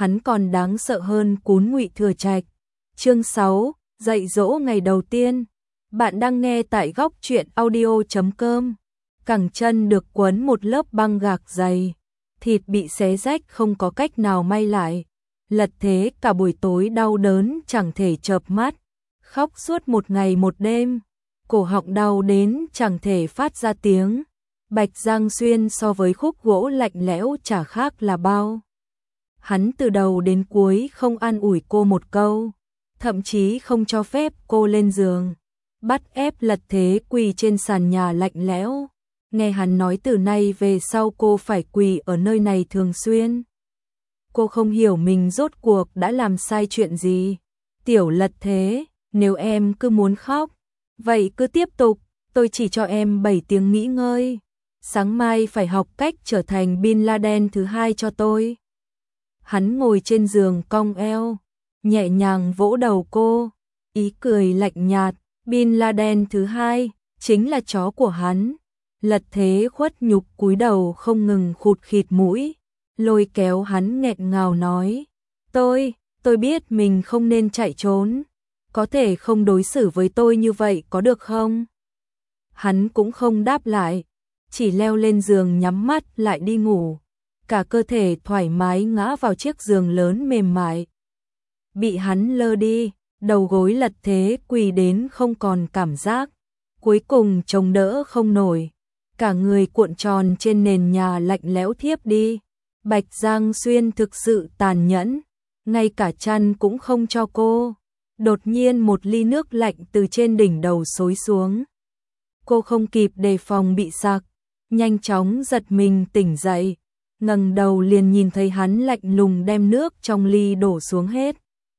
hắn còn đáng sợ hơn Cún Ngụy Thừa Trạch. Chương 6, dạy dỗ ngày đầu tiên. Bạn đang nghe tại góc truyện audio.com. Cẳng chân được quấn một lớp băng gạc dày, thịt bị xé rách không có cách nào may lại. Lật Thế cả buổi tối đau đớn chẳng thể chợp mắt, khóc suốt một ngày một đêm, cổ họng đau đến chẳng thể phát ra tiếng. Bạch Giang Xuyên so với khúc gỗ lạnh lẽo chả khác là bao. Hắn từ đầu đến cuối không an ủi cô một câu, thậm chí không cho phép cô lên giường, bắt ép Lật Thế quỳ trên sàn nhà lạnh lẽo. Nghe hắn nói từ nay về sau cô phải quỳ ở nơi này thường xuyên. Cô không hiểu mình rốt cuộc đã làm sai chuyện gì. Tiểu Lật Thế, nếu em cứ muốn khóc, vậy cứ tiếp tục, tôi chỉ cho em 7 tiếng nghỉ ngơi. Sáng mai phải học cách trở thành Bin Laden thứ hai cho tôi. Hắn ngồi trên giường cong eo, nhẹ nhàng vỗ đầu cô, ý cười lạnh nhạt. Bin Laden thứ hai chính là chó của hắn. Lật Thế khuất nhục cúi đầu không ngừng khụt khịt mũi, lôi kéo hắn nghẹn ngào nói, tôi biết mình không nên chạy trốn, có thể không đối xử với tôi như vậy có được không? Hắn cũng không đáp lại, chỉ leo lên giường nhắm mắt lại đi ngủ, cả cơ thể thoải mái ngã vào chiếc giường lớn mềm mại. Bị hắn lơ đi, đầu gối Lật Thế quỳ đến không còn cảm giác, cuối cùng chống đỡ không nổi, cả người cuộn tròn trên nền nhà lạnh lẽo thiếp đi. Bạch Giang Xuyên thực sự tàn nhẫn, ngay cả chăn cũng không cho cô. Đột nhiên một ly nước lạnh từ trên đỉnh đầu xối xuống. Cô không kịp đề phòng bị sặc, nhanh chóng giật mình tỉnh dậy, ngẩng đầu liền nhìn thấy hắn lạnh lùng đem nước trong ly đổ xuống hết.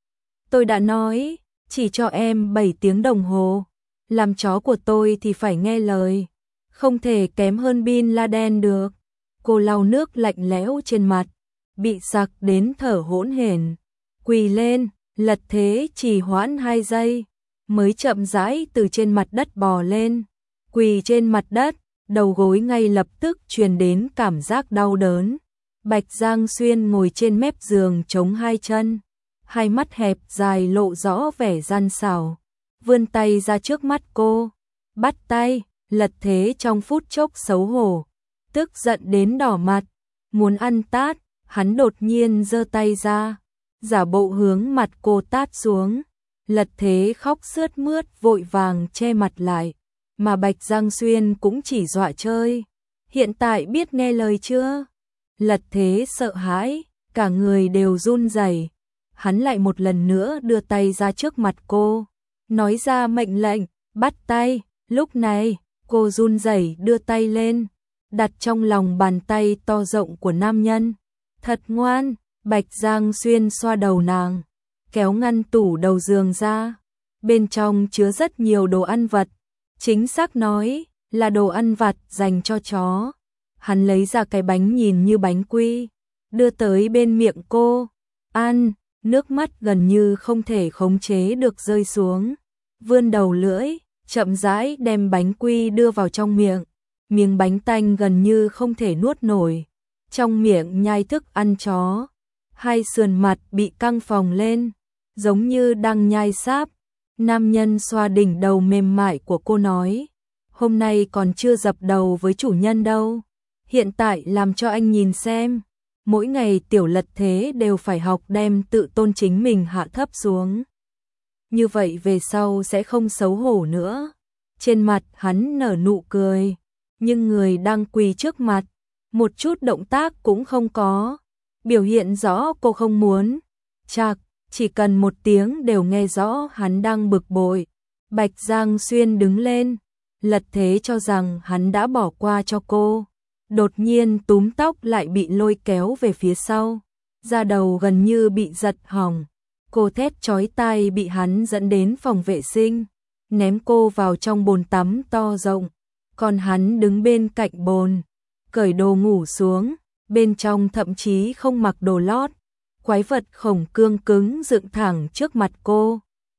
Tôi đã nói, chỉ cho em 7 tiếng đồng hồ, làm chó của tôi thì phải nghe lời, không thể kém hơn Bin Laden được. Cô lau nước lạnh lẽo trên mặt, bị sặc đến thở hổn hển, quỳ lên. Lật Thế chỉ hoãn 2 giây, mới chậm rãi từ trên mặt đất bò lên, quỳ trên mặt đất, đầu gối ngay lập tức truyền đến cảm giác đau đớn. Bạch Giang Xuyên ngồi trên mép giường chống hai chân, hai mắt hẹp dài lộ rõ vẻ gian xảo, vươn tay ra trước mắt cô, bắt tay. Lật Thế trong phút chốc xấu hổ, tức giận đến đỏ mặt, muốn ăn tát, hắn đột nhiên giơ tay ra, giả bộ hướng mặt cô tát xuống. Lật Thế khóc sướt mướt vội vàng che mặt lại, mà Bạch Giang Xuyên cũng chỉ dọa chơi. Hiện tại biết nghe lời chưa? Lật Thế sợ hãi, cả người đều run rẩy. Hắn lại một lần nữa đưa tay ra trước mặt cô, nói ra mệnh lệnh, bắt tay. Lúc này, cô run rẩy đưa tay lên, đặt trong lòng bàn tay to rộng của nam nhân. Thật ngoan. Bạch Giang Xuyên xoa đầu nàng, kéo ngăn tủ đầu giường ra. Bên trong chứa rất nhiều đồ ăn vặt, chính xác nói là đồ ăn vặt dành cho chó. Hắn lấy ra cái bánh nhìn như bánh quy, đưa tới bên miệng cô. Ăn, nước mắt gần như không thể khống chế được rơi xuống. Vươn đầu lưỡi, chậm rãi đem bánh quy đưa vào trong miệng. Miếng bánh tanh gần như không thể nuốt nổi, trong miệng nhai thức ăn chó. Hai sườn mặt bị căng phồng lên, giống như đang nhai sáp. Nam nhân xoa đỉnh đầu mềm mại của cô nói, hôm nay còn chưa dập đầu với chủ nhân đâu, hiện tại làm cho anh nhìn xem. Mỗi ngày Tiểu Lật Thế đều phải học đem tự tôn chính mình hạ thấp xuống, như vậy về sau sẽ không xấu hổ nữa. Trên mặt hắn nở nụ cười, nhưng người đang quỳ trước mặt, một chút động tác cũng không có, biểu hiện rõ cô không muốn. Chạc, chỉ cần 1 tiếng đều nghe rõ hắn đang bực bội. Bạch Giang Xuyên đứng lên, Lật Thế cho rằng hắn đã bỏ qua cho cô, đột nhiên túm tóc lại bị lôi kéo về phía sau, da đầu gần như bị giật hỏng. Cô thét chói tai bị hắn dẫn đến phòng vệ sinh, ném cô vào trong bồn tắm to rộng, còn hắn đứng bên cạnh bồn, cởi đồ ngủ xuống, bên trong thậm chí không mặc đồ lót. Quái vật khổng cương cứng dựng thẳng trước mặt cô.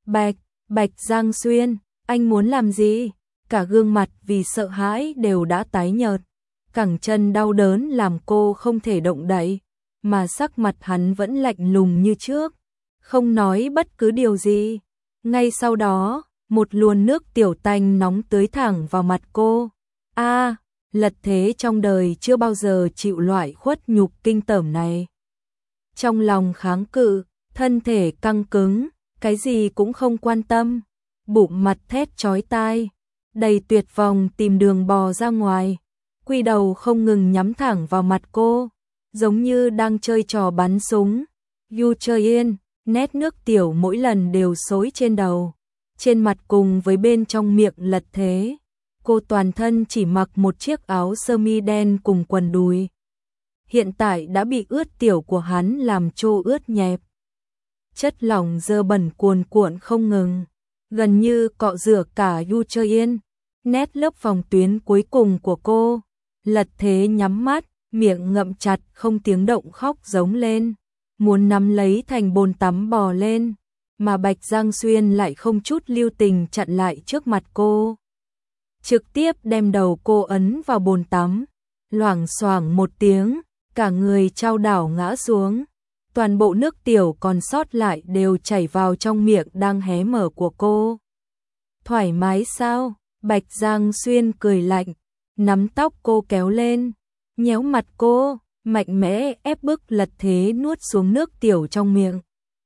Bạch Giang Xuyên, anh muốn làm gì? Cả gương mặt vì sợ hãi đều đã tái nhợt, cẳng chân đau đớn làm cô không thể động đậy. mà sắc mặt hắn vẫn lạnh lùng như trước, không nói bất cứ điều gì. Ngay sau đó, một luồng nước tiểu tanh nóng tưới thẳng vào mặt cô. Lật Thế trong đời chưa bao giờ chịu loại khuất nhục kinh tởm này. Trong lòng kháng cự, thân thể căng cứng, cái gì cũng không quan tâm, bụng mặt thét chói tai, đầy tuyệt vọng tìm đường bò ra ngoài, quy đầu không ngừng nhắm thẳng vào mặt cô, giống như đang chơi trò bắn súng. Yu Chơi Yên, nét nước tiểu mỗi lần đều xối trên đầu, trên mặt cùng với bên trong miệng Lật Thế. Cô toàn thân chỉ mặc một chiếc áo sơ mi đen cùng quần đùi. Hiện tại đã bị ướt tiểu của hắn làm trô ướt nhẹp. Chất lỏng dơ bẩn cuồn cuộn không ngừng, gần như cọ rửa cả Yu Chơi Yên. Nét lớp vòng tuyến cuối cùng của cô. Lật Thế nhắm mắt, miệng ngậm chặt không tiếng động khóc giống lên, muốn nắm lấy thành bồn tắm bò lên, mà Bạch Giang Xuyên lại không chút lưu tình chặn lại trước mặt cô. Trực tiếp đem đầu cô ấn vào bồn tắm, loảng xoảng một tiếng, cả người chao đảo ngã xuống. Toàn bộ nước tiểu còn sót lại đều chảy vào trong miệng đang hé mở của cô. Thoải mái sao? Bạch Giang Xuyên cười lạnh, nắm tóc cô kéo lên, nhéo mặt cô, mạnh mẽ ép bức Lật Thế nuốt xuống nước tiểu trong miệng.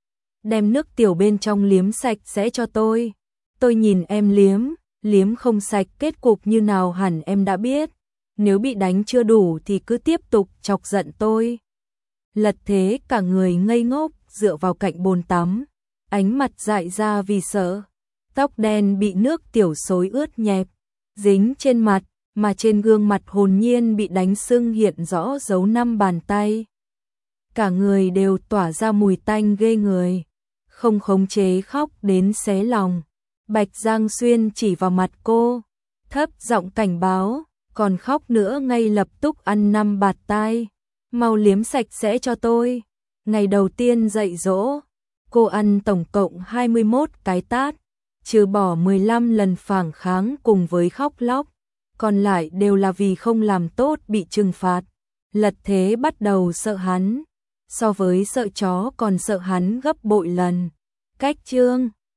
Đem nước tiểu bên trong liếm sạch sẽ cho tôi. Tôi nhìn em liếm không sạch kết cục như nào hẳn em đã biết. Nếu bị đánh chưa đủ thì cứ tiếp tục chọc giận tôi. Lật Thế cả người ngây ngốc dựa vào cạnh bồn tắm, ánh mặt dại ra vì sợ. Tóc đen bị nước tiểu xối ướt nhẹp, dính trên mặt, mà trên gương mặt hồn nhiên bị đánh sưng hiện rõ dấu 5 bàn tay. Cả người đều tỏa ra mùi tanh ghê người, không khống chế khóc đến xé lòng. Bạch Giang Xuyên chỉ vào mặt cô, thấp giọng cảnh báo, còn khóc nữa ngay lập tức ăn 5 bạt tai. Mau liếm sạch sẽ cho tôi. Ngày đầu tiên dạy dỗ, cô ăn tổng cộng 21 cái tát, trừ bỏ 15 lần phản kháng cùng với khóc lóc, còn lại đều là vì không làm tốt bị trừng phạt. Lật Thế bắt đầu sợ hắn, so với sợ chó còn sợ hắn gấp bội lần. Cách chương